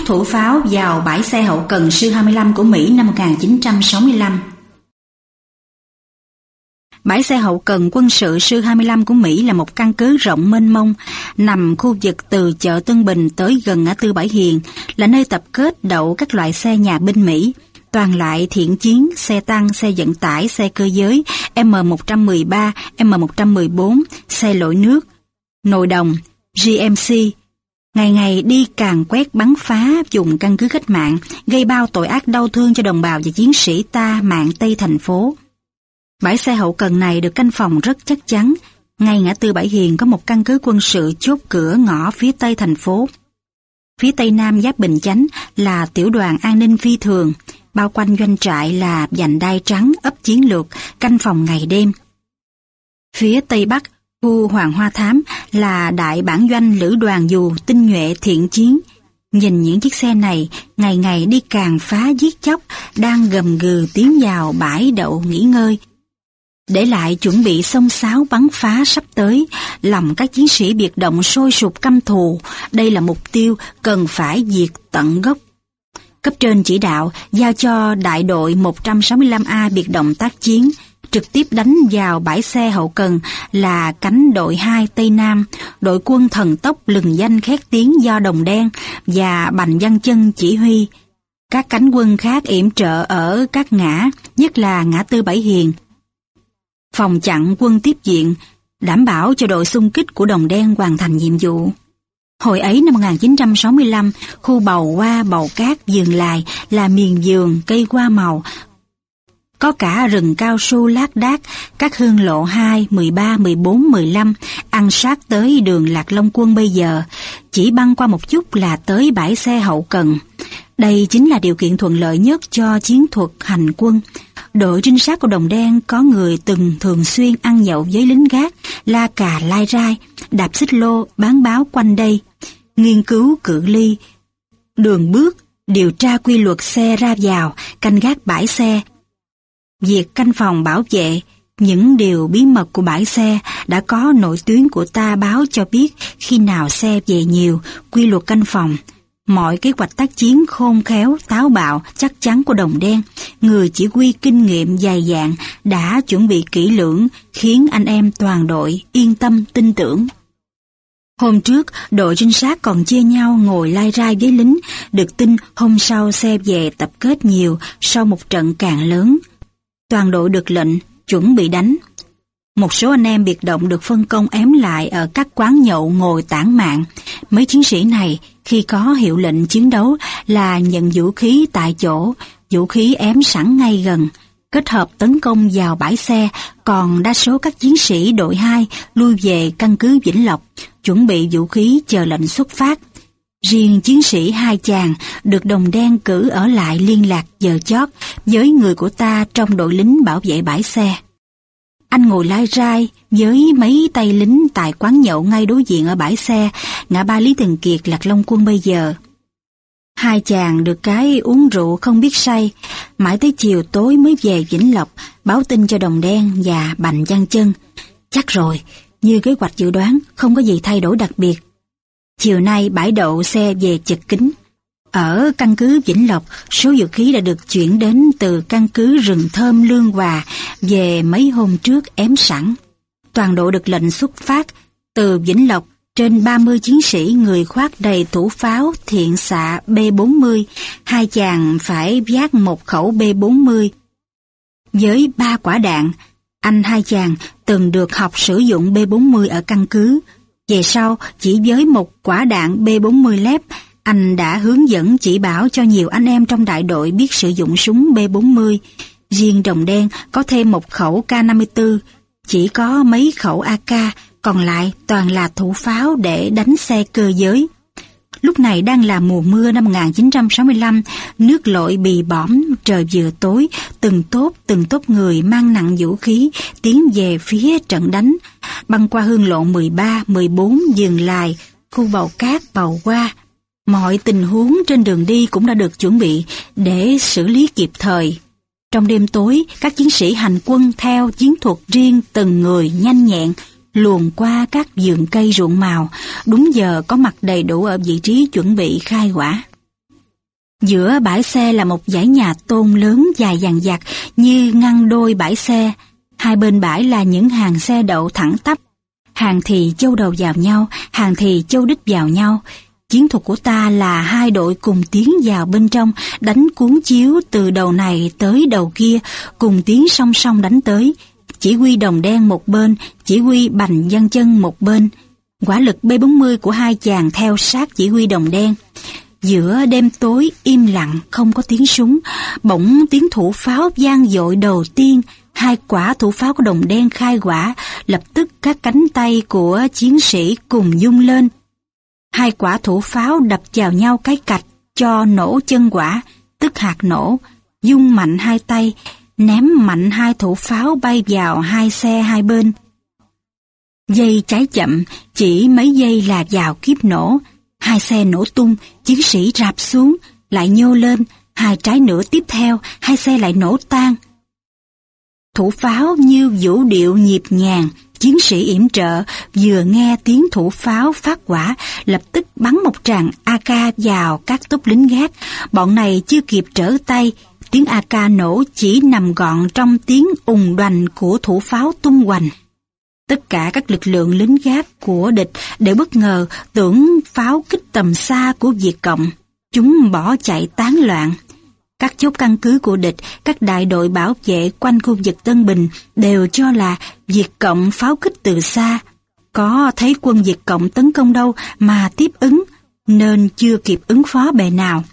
thủ pháo vào bãi xe hậu cần Su-25 của Mỹ năm 1965. Bãi xe hậu cần quân sự Su-25 của Mỹ là một căn cứ rộng mênh mông, nằm khu vực từ chợ Tân Bình tới gần ngã tư Bãi Hiền, là nơi tập kết đậu các loại xe nhà binh Mỹ, toàn loại thiện chiến, xe tăng, xe vận tải, xe cơ giới, M113, M114, xe lội nước, nồi đồng, GMC, ngày ngày đi càn quét bắn phá vùng căn cứ cách mạng, gây bao tội ác đau thương cho đồng bào và chiến sĩ ta mạn Tây thành phố. Bãi xe hậu cần này được canh phòng rất chắc chắn. Ngay ngã tư Bãi Hiền có một căn cứ quân sự chốt cửa ngõ phía tây thành phố. Phía tây nam giáp Bình Chánh là tiểu đoàn an ninh phi thường, bao quanh doanh trại là vành đai trắng ấp chiến lược, canh phòng ngày đêm. Phía tây bắc, khu Hoàng Hoa Thám là đại bản doanh lữ đoàn dù tinh nhuệ thiện chiến. Nhìn những chiếc xe này ngày ngày đi càn phá giết chóc, đang gầm gừ tiến vào bãi đậu nghỉ ngơi, để lại chuẩn bị xông xáo bắn phá sắp tới, lòng các chiến sĩ biệt động sôi sục căm thù. Đây là mục tiêu cần phải diệt tận gốc. Cấp trên chỉ đạo giao cho đại đội 165A biệt động tác chiến, trực tiếp đánh vào bãi xe hậu cần là cánh đội 2 Tây Nam, đội quân thần tốc lừng danh khét tiếng do Đồng Đen và Bành Văn Chân chỉ huy. Các cánh quân khác yểm trợ ở các ngã, nhất là ngã tư Bãi Hiền, phòng chặn quân tiếp diện, đảm bảo cho đội xung kích của Đồng Đen hoàn thành nhiệm vụ. Hồi ấy năm 1965, khu Bầu Hoa, Bầu Cát, Vườn Lài là miền vườn cây hoa màu, có cả rừng cao su lác đác, các hương lộ 2, 13, 14, 15, ăn sát tới đường Lạc Long Quân bây giờ, chỉ băng qua một chút là tới bãi xe hậu cần. Đây chính là điều kiện thuận lợi nhất cho chiến thuật hành quân. Đội trinh sát của Đồng Đen có người từng thường xuyên ăn nhậu với lính gác, la cà lai rai, đạp xích lô, bán báo quanh đây, nghiên cứu cự ly, đường bước, điều tra quy luật xe ra vào, canh gác bãi xe. Việc canh phòng bảo vệ những điều bí mật của bãi xe đã có nội tuyến của ta báo cho biết khi nào xe về nhiều, quy luật canh phòng. Mọi kế hoạch tác chiến khôn khéo, táo bạo, chắc chắn của Đồng Đen, người chỉ huy kinh nghiệm dày dạn đã chuẩn bị kỹ lưỡng, khiến anh em toàn đội yên tâm tin tưởng. Hôm trước, đội trinh sát còn chia nhau ngồi lai rai với lính, được tin hôm sau xe về tập kết nhiều sau một trận càn lớn. Toàn đội được lệnh chuẩn bị đánh. Một số anh em biệt động được phân công ém lại ở các quán nhậu ngồi tản mạn. Mấy chiến sĩ này khi có hiệu lệnh chiến đấu là nhận vũ khí tại chỗ, vũ khí ém sẵn ngay gần, kết hợp tấn công vào bãi xe. Còn đa số các chiến sĩ đội 2 lui về căn cứ Vĩnh Lộc, chuẩn bị vũ khí chờ lệnh xuất phát. Riêng chiến sĩ Hai Chàng được Đồng Đen cử ở lại liên lạc giờ chót với người của ta trong đội lính bảo vệ bãi xe. Anh ngồi lai rai với mấy tay lính tại quán nhậu ngay đối diện ở bãi xe, ngã ba Lý Thường Kiệt, Lạc Long Quân bây giờ. Hai Chàng được cái uống rượu không biết say, mãi tới chiều tối mới về Vĩnh Lộc báo tin cho Đồng Đen và Bành Văn Chân. Chắc rồi, như kế hoạch dự đoán, không có gì thay đổi đặc biệt. Chiều nay bãi đậu xe về chật kín. Ở căn cứ Vĩnh Lộc, số vũ khí đã được chuyển đến từ căn cứ rừng thơm Lương Hòa về mấy hôm trước ém sẵn. Toàn đội được lệnh xuất phát từ Vĩnh Lộc, trên 30 chiến sĩ người khoác đầy thủ pháo thiện xạ B40, Hai Chàng phải vác một khẩu B40 với 3 quả đạn. Anh Hai Chàng từng được học sử dụng B40 ở căn cứ. Về sau, chỉ với một quả đạn B40 lép, anh đã hướng dẫn chỉ bảo cho nhiều anh em trong đại đội biết sử dụng súng B40. Riêng Đồng Đen có thêm một khẩu K54, chỉ có mấy khẩu AK, còn lại toàn là thủ pháo để đánh xe cơ giới. Lúc này đang là mùa mưa năm 1965, nước lội bì bõm, trời vừa tối, từng tốp người mang nặng vũ khí tiến về phía trận đánh, băng qua hương lộ 13, 14, Vườn Lài, khu Bầu Cát, Bầu Hoa. Mọi tình huống trên đường đi cũng đã được chuẩn bị để xử lý kịp thời. Trong đêm tối, các chiến sĩ hành quân theo chiến thuật riêng từng người nhanh nhẹn, luồn qua các vườn cây ruộng màu, đúng giờ có mặt đầy đủ ở vị trí chuẩn bị khai hỏa. Giữa bãi xe là một dãy nhà tôn lớn dài dằng dặc như ngăn đôi bãi xe. Hai bên bãi là những hàng xe đậu thẳng tắp. Hàng thì châu đầu vào nhau, hàng thì châu đít vào nhau. Chiến thuật của ta là hai đội cùng tiến vào bên trong, đánh cuốn chiếu từ đầu này tới đầu kia, cùng tiến song song đánh tới. Chỉ huy Đồng Đen một bên, chỉ huy Bành Văn Chân một bên. Hỏa lực B40 của hai chàng theo sát chỉ huy Đồng Đen. Giữa đêm tối im lặng không có tiếng súng, bỗng tiếng thủ pháo vang dội đầu tiên. Hai quả thủ pháo của Đồng Đen khai hỏa, lập tức các cánh tay của chiến sĩ cùng rung lên. Hai quả thủ pháo đập vào nhau cái cạch cho nổ chân quả, tức hạt nổ, vung mạnh hai tay, ném mạnh hai thủ pháo bay vào hai xe hai bên. Dây cháy chậm, chỉ mấy giây là vào kiếp nổ. Hai xe nổ tung, chiến sĩ rạp xuống, lại nhô lên, hai trái nữa tiếp theo, hai xe lại nổ tan. Thủ pháo như vũ điệu nhịp nhàng, chiến sĩ yểm trợ vừa nghe tiếng thủ pháo phát hỏa, lập tức bắn một tràng AK vào các túp lính gác. Bọn này chưa kịp trở tay, tiếng AK nổ chỉ nằm gọn trong tiếng ùng đoành của thủ pháo tung hoành. Tất cả các lực lượng lính gác của địch đều bất ngờ tưởng pháo kích tầm xa của Việt Cộng. Chúng bỏ chạy tán loạn. Các chốt căn cứ của địch, các đại đội bảo vệ quanh khu vực Tân Bình đều cho là Việt Cộng pháo kích từ xa. Có thấy quân Việt Cộng tấn công đâu mà tiếp ứng, nên chưa kịp ứng phó bề nào.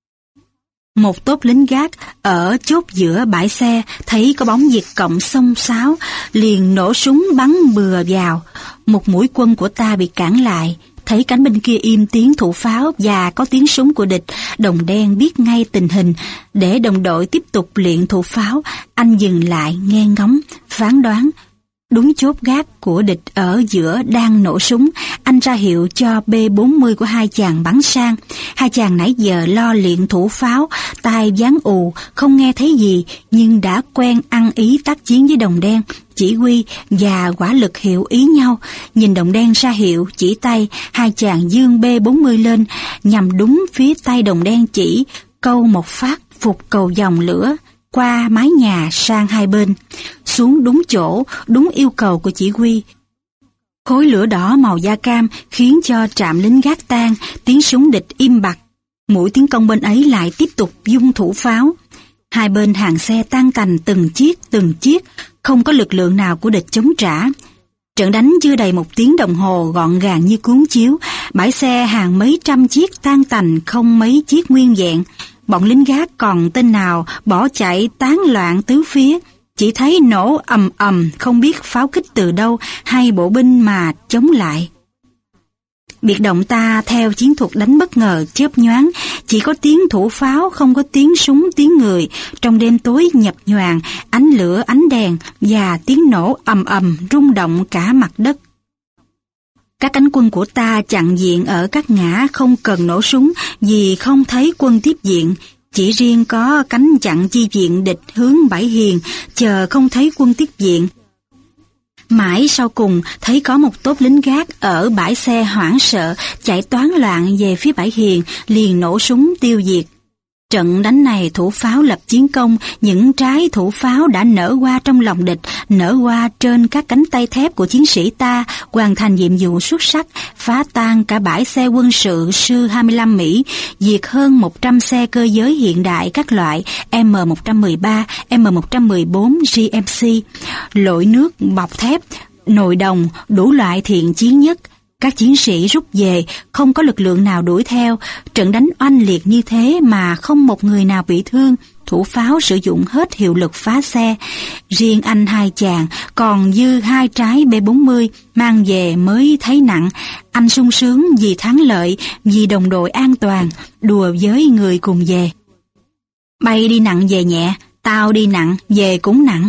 Một tốp lính gác ở chốt giữa bãi xe thấy có bóng Việt Cộng xông xáo, liền nổ súng bắn bừa vào. Một mũi quân của ta bị cản lại. Thấy cánh bên kia im tiếng thủ pháo và có tiếng súng của địch, Đồng Đen biết ngay tình hình. Để đồng đội tiếp tục luyện thủ pháo, anh dừng lại nghe ngóng, phán đoán. Đúng chốt gác của địch ở giữa đang nổ súng, anh ra hiệu cho B40 của hai chàng bắn sang. Hai chàng nãy giờ lo luyện thủ pháo, tai váng ù, không nghe thấy gì, nhưng đã quen ăn ý tác chiến với Đồng Đen. Chỉ huy và hỏa lực hiểu ý nhau. Nhìn Đồng Đen ra hiệu chỉ tay, hai chàng giương B40 lên, nhằm đúng phía tay Đồng Đen chỉ, câu một phát phục cầu dòng lửa qua mái nhà sang hai bên, xuống đúng chỗ, đúng yêu cầu của chỉ huy. Khối lửa đỏ màu da cam khiến cho trạm lính gác tan, tiếng súng địch im bặt. Mũi tiến công bên ấy lại tiếp tục dung thủ pháo. Hai bên hàng xe tan tành từng chiếc, không có lực lượng nào của địch chống trả. Trận đánh chưa đầy 1 tiếng đồng hồ gọn gàng như cuốn chiếu, bãi xe hàng mấy trăm chiếc tan tành, không mấy chiếc nguyên vẹn. Bọn lính gác còn tên nào bỏ chạy tán loạn tứ phía, chỉ thấy nổ ầm ầm, không biết pháo kích từ đâu hay bộ binh mà chống lại. Biệt động ta theo chiến thuật đánh bất ngờ chớp nhoáng, chỉ có tiếng thủ pháo, không có tiếng súng tiếng người. Trong đêm tối nhập nhoàng, ánh lửa ánh đèn và tiếng nổ ầm ầm rung động cả mặt đất. Các cánh quân của ta chặn diện ở các ngã không cần nổ súng vì không thấy quân tiếp diện. Chỉ riêng có cánh chặn chi viện địch hướng Bãi Hiền, chờ không thấy quân tiếp viện. Mãi sau cùng thấy có một tốp lính gác ở bãi xe hoảng sợ chạy toán loạn về phía Bãi Hiền, liền nổ súng tiêu diệt. Trận đánh này thủ pháo lập chiến công, những trái thủ pháo đã nở hoa trong lòng địch, nở hoa trên các cánh tay thép của chiến sĩ ta, hoàn thành nhiệm vụ xuất sắc, phá tan cả bãi xe quân sự Su-25 Mỹ, diệt hơn 100 xe cơ giới hiện đại các loại M113, M114 GMC, lội nước bọc thép, nồi đồng, đủ loại thiện chiến nhất. Các chiến sĩ rút về, không có lực lượng nào đuổi theo. Trận đánh oanh liệt như thế mà không một người nào bị thương. Thủ pháo sử dụng hết hiệu lực phá xe. Riêng anh hai chàng còn dư 2 trái B40 mang về mới thấy nặng. Anh sung sướng vì thắng lợi, vì đồng đội an toàn, đùa với người cùng về. Bay đi nặng về nhẹ, tao đi nặng về cũng nặng.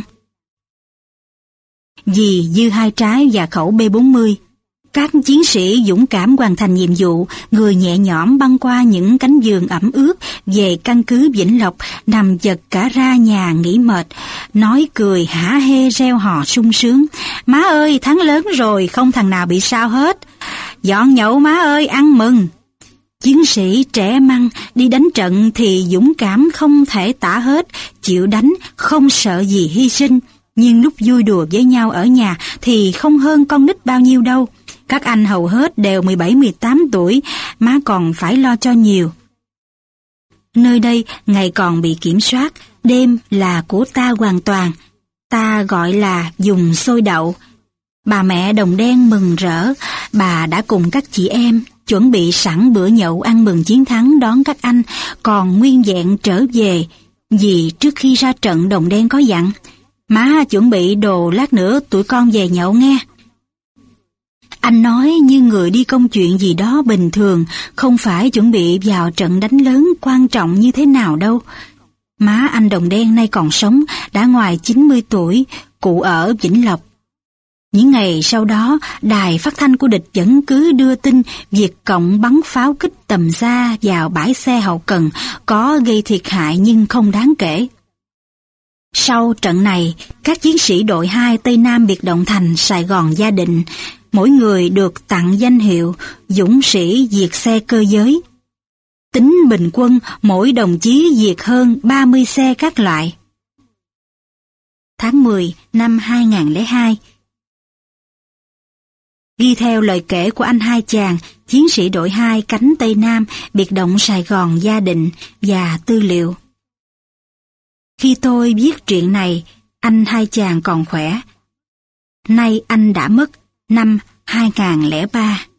Vì dư 2 trái và khẩu B40, các chiến sĩ dũng cảm hoàn thành nhiệm vụ, người nhẹ nhõm băng qua những cánh vườn ẩm ướt về căn cứ Vĩnh Lộc, nằm giật cả ra nhà nghỉ mệt, nói cười hả hê reo hò sung sướng. Má ơi, thắng lớn rồi, không thằng nào bị sao hết. Dọn nhậu má ơi, ăn mừng. Chiến sĩ trẻ măng đi đánh trận thì dũng cảm không thể tả hết, chịu đánh không sợ gì hy sinh. Nhưng lúc vui đùa với nhau ở nhà thì không hơn con nít bao nhiêu đâu. Các anh hầu hết đều 17-18 tuổi, má còn phải lo cho nhiều. Nơi đây ngày còn bị kiểm soát, đêm là của ta hoàn toàn. Ta gọi là dùng xôi đậu. Bà mẹ Đồng Đen mừng rỡ, bà đã cùng các chị em chuẩn bị sẵn bữa nhậu ăn mừng chiến thắng đón các anh còn nguyên vẹn trở về. Vì trước khi ra trận Đồng Đen có dặn, má chuẩn bị đồ lát nữa tụi con về nhậu nghe. Anh nói như người đi công chuyện gì đó bình thường, không phải chuẩn bị vào trận đánh lớn quan trọng như thế nào đâu. Má anh Đồng Đen nay còn sống, đã ngoài 90 tuổi, cụ ở Vĩnh Lộc. Những ngày sau đó, đài phát thanh của địch vẫn cứ đưa tin Việt Cộng bắn pháo kích tầm xa vào bãi xe hậu cần, có gây thiệt hại nhưng không đáng kể. Sau trận này, các chiến sĩ đội 2 Tây Nam biệt động thành Sài Gòn Gia Định, mỗi người được tặng danh hiệu dũng sĩ diệt xe cơ giới. Tính bình quân, mỗi đồng chí diệt hơn 30 xe các loại. Tháng 10 năm 2002, ghi theo lời kể của anh Hai Chàng, chiến sĩ đội 2 cánh Tây Nam, biệt động Sài Gòn Gia Định và tư liệu. Khi tôi viết truyện này, anh Hai Chàng còn khỏe. Nay anh đã mất năm 2003.